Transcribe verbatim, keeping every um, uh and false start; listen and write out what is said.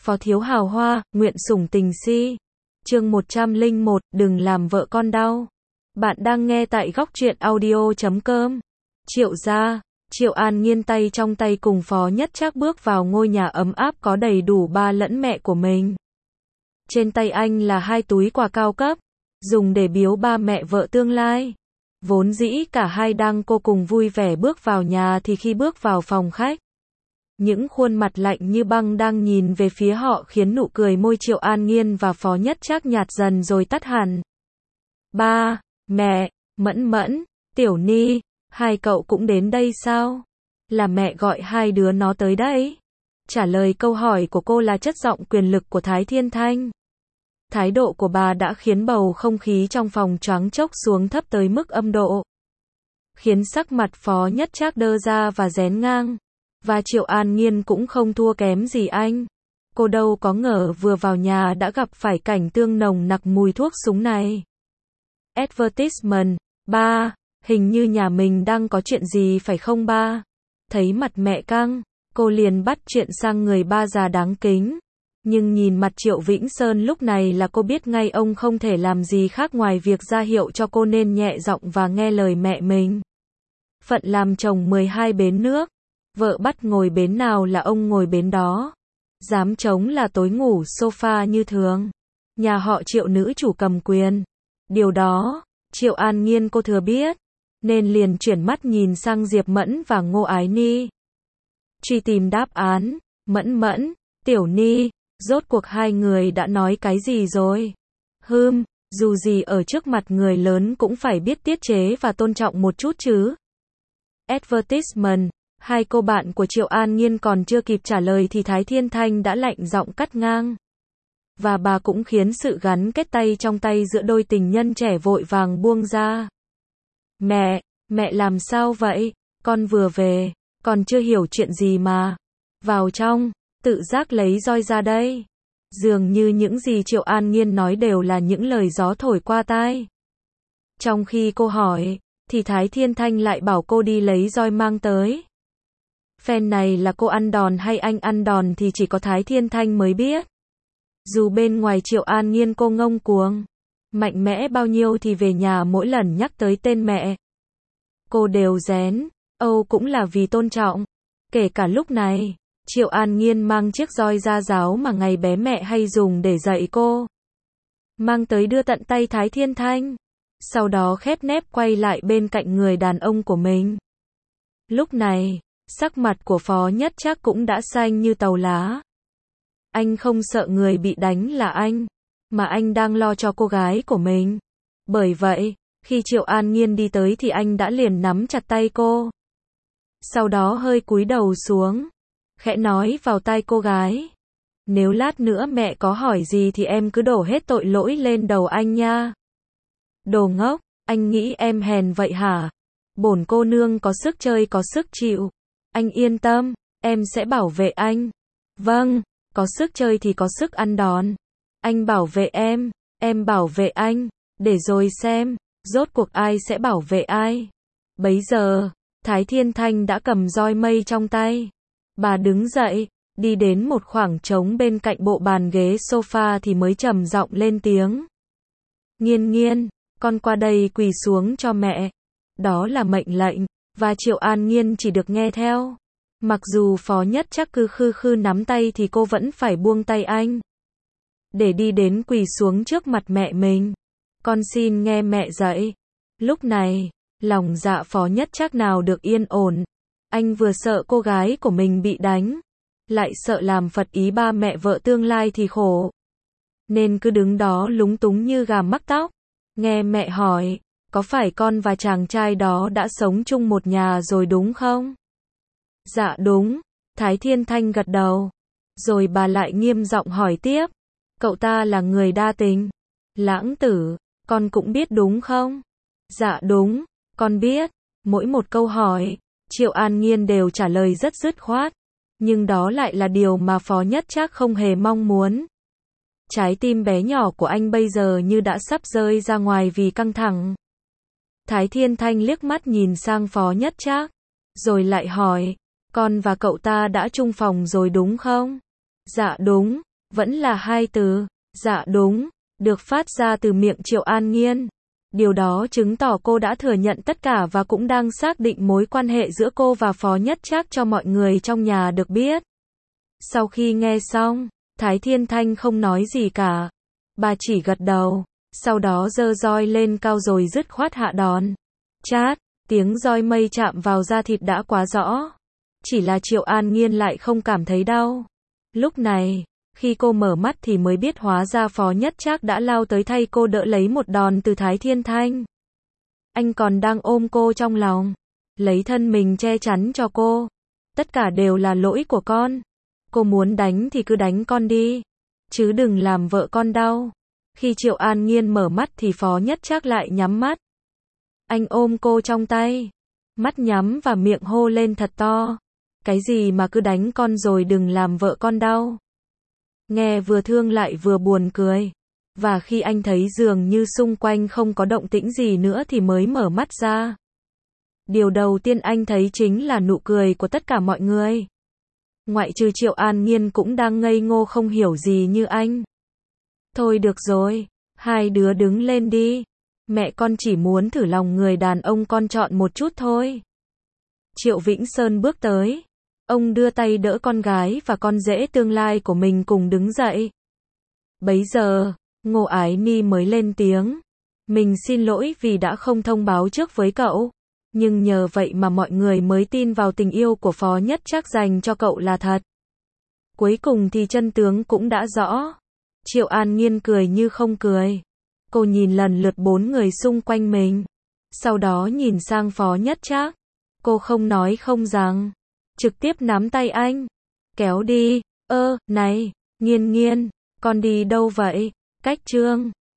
Phó thiếu hào hoa, nguyện sủng tình si. Chương một trăm lẻ một, đừng làm vợ con đau. Bạn đang nghe tại góc truyện audio chấm com. Triệu gia, Triệu An Nhiên tay trong tay cùng Phó Nhất Trác bước vào ngôi nhà ấm áp có đầy đủ ba lẫn mẹ của mình. Trên tay anh là hai túi quà cao cấp, dùng để biếu ba mẹ vợ tương lai. Vốn dĩ cả hai đang cô cùng vui vẻ bước vào nhà thì khi bước vào phòng khách, những khuôn mặt lạnh như băng đang nhìn về phía họ khiến nụ cười môi Triệu An Nhiên và Phó Nhất Trác nhạt dần rồi tắt hẳn. Ba, mẹ, Mẫn Mẫn, Tiểu Ni, hai cậu cũng đến đây sao? Là mẹ gọi hai đứa nó tới đây. Trả lời câu hỏi của cô là chất giọng quyền lực của Thái Thiên Thanh. Thái độ của bà đã khiến bầu không khí trong phòng choáng chốc xuống thấp tới mức âm độ, khiến sắc mặt Phó Nhất Trác đơ ra và rén ngang. Và Triệu An Nhiên cũng không thua kém gì anh. Cô đâu có ngờ vừa vào nhà đã gặp phải cảnh tương nồng nặc mùi thuốc súng này. Advertisement, ba, hình như nhà mình đang có chuyện gì phải không ba? Thấy mặt mẹ căng, cô liền bắt chuyện sang người ba già đáng kính. Nhưng nhìn mặt Triệu Vĩnh Sơn lúc này là cô biết ngay ông không thể làm gì khác ngoài việc ra hiệu cho cô nên nhẹ giọng và nghe lời mẹ mình. Phận làm chồng mười hai bến nước, vợ bắt ngồi bến nào là ông ngồi bến đó. Dám chống là tối ngủ sofa như thường. Nhà họ Triệu nữ chủ cầm quyền. Điều đó, Triệu An Nhiên cô thừa biết, nên liền chuyển mắt nhìn sang Diệp Mẫn và Ngô Ái Ni. Truy tìm đáp án, Mẫn Mẫn, Tiểu Ni, rốt cuộc hai người đã nói cái gì rồi? Hừm, dù gì ở trước mặt người lớn cũng phải biết tiết chế và tôn trọng một chút chứ. Advertisement. Hai cô bạn của Triệu An Nhiên còn chưa kịp trả lời thì Thái Thiên Thanh đã lạnh giọng cắt ngang. Và bà cũng khiến sự gắn kết tay trong tay giữa đôi tình nhân trẻ vội vàng buông ra. Mẹ, mẹ làm sao vậy? Con vừa về, còn chưa hiểu chuyện gì mà. Vào trong, tự giác lấy roi ra đây. Dường như những gì Triệu An Nhiên nói đều là những lời gió thổi qua tai. Trong khi cô hỏi, thì Thái Thiên Thanh lại bảo cô đi lấy roi mang tới. Phen này là cô ăn đòn hay anh ăn đòn thì chỉ có Thái Thiên Thanh mới biết. Dù bên ngoài Triệu An Nhiên cô ngông cuồng, mạnh mẽ bao nhiêu thì về nhà mỗi lần nhắc tới tên mẹ, cô đều rén, âu cũng là vì tôn trọng. Kể cả lúc này, Triệu An Nhiên mang chiếc roi da giáo mà ngày bé mẹ hay dùng để dạy cô. Mang tới đưa tận tay Thái Thiên Thanh. Sau đó khép nép quay lại bên cạnh người đàn ông của mình. Lúc này, sắc mặt của Phó Nhất Trác cũng đã xanh như tàu lá. Anh không sợ người bị đánh là anh, mà anh đang lo cho cô gái của mình. Bởi vậy, khi Triệu An Nhiên đi tới thì anh đã liền nắm chặt tay cô. Sau đó hơi cúi đầu xuống, khẽ nói vào tai cô gái. Nếu lát nữa mẹ có hỏi gì thì em cứ đổ hết tội lỗi lên đầu anh nha. Đồ ngốc, anh nghĩ em hèn vậy hả? Bổn cô nương có sức chơi có sức chịu. Anh yên tâm, em sẽ bảo vệ anh. Vâng, có sức chơi thì có sức ăn đòn. Anh bảo vệ em, em bảo vệ anh, để rồi xem, rốt cuộc ai sẽ bảo vệ ai. Bấy giờ, Thái Thiên Thanh đã cầm roi mây trong tay. Bà đứng dậy, đi đến một khoảng trống bên cạnh bộ bàn ghế sofa thì mới trầm giọng lên tiếng. Nhiên Nhiên, con qua đây quỳ xuống cho mẹ. Đó là mệnh lệnh, và Triệu An Nhiên chỉ được nghe theo. Mặc dù Phó Nhất Trác cứ khư khư nắm tay thì cô vẫn phải buông tay anh. Để đi đến quỳ xuống trước mặt mẹ mình. Con xin nghe mẹ dạy. Lúc này, lòng dạ Phó Nhất Trác nào được yên ổn. Anh vừa sợ cô gái của mình bị đánh, lại sợ làm phật ý ba mẹ vợ tương lai thì khổ. Nên cứ đứng đó lúng túng như gà mắc tóc. Nghe mẹ hỏi, có phải con và chàng trai đó đã sống chung một nhà rồi đúng không? Dạ đúng, Thái Thiên Thanh gật đầu. Rồi bà lại nghiêm giọng hỏi tiếp. Cậu ta là người đa tình. Lãng tử, con cũng biết đúng không? Dạ đúng, con biết. Mỗi một câu hỏi, Triệu An Nhiên đều trả lời rất dứt khoát. Nhưng đó lại là điều mà Phó Nhất Trác không hề mong muốn. Trái tim bé nhỏ của anh bây giờ như đã sắp rơi ra ngoài vì căng thẳng. Thái Thiên Thanh liếc mắt nhìn sang Phó Nhất Trác, rồi lại hỏi, con và cậu ta đã chung phòng rồi đúng không? Dạ đúng, Vẫn là hai từ, dạ đúng, được phát ra từ miệng Triệu An Nhiên. Điều đó chứng tỏ cô đã thừa nhận tất cả và cũng đang xác định mối quan hệ giữa cô và Phó Nhất Trác cho mọi người trong nhà được biết. Sau khi nghe xong, Thái Thiên Thanh không nói gì cả. Bà chỉ gật đầu, sau đó giơ roi lên cao rồi dứt khoát hạ đòn. Chát, tiếng roi mây chạm vào da thịt đã quá rõ. Chỉ là Triệu An Nhiên lại không cảm thấy đau. Lúc này, khi cô mở mắt thì mới biết hóa ra Phó Nhất Trác đã lao tới thay cô đỡ lấy một đòn từ Thái Thiên Thanh. Anh còn đang ôm cô trong lòng, lấy thân mình che chắn cho cô. Tất cả đều là lỗi của con. Cô muốn đánh thì cứ đánh con đi, chứ đừng làm vợ con đau. Khi Triệu An Nhiên mở mắt thì Phó Nhất Trác lại nhắm mắt. Anh ôm cô trong tay, mắt nhắm và miệng hô lên thật to. Cái gì mà cứ đánh con rồi đừng làm vợ con đau. Nghe vừa thương lại vừa buồn cười. Và khi anh thấy dường như xung quanh không có động tĩnh gì nữa thì mới mở mắt ra. Điều đầu tiên anh thấy chính là nụ cười của tất cả mọi người. Ngoại trừ Triệu An Nhiên cũng đang ngây ngô không hiểu gì như anh. Thôi được rồi, hai đứa đứng lên đi. Mẹ con chỉ muốn thử lòng người đàn ông con chọn một chút thôi. Triệu Vĩnh Sơn bước tới. Ông đưa tay đỡ con gái và con rể tương lai của mình cùng đứng dậy. Bấy giờ, Ngô Ái Ni mới lên tiếng. Mình xin lỗi vì đã không thông báo trước với cậu. Nhưng nhờ vậy mà mọi người mới tin vào tình yêu của Phó Nhất Trác dành cho cậu là thật. Cuối cùng thì chân tướng cũng đã rõ. Triệu An Nhiên cười như không cười. Cô nhìn lần lượt bốn người xung quanh mình. Sau đó nhìn sang Phó Nhất Trác. Cô không nói không rằng. Trực tiếp nắm tay anh. Kéo đi. Ơ, này, Nhiên Nhiên, con đi đâu vậy? Cách Trương.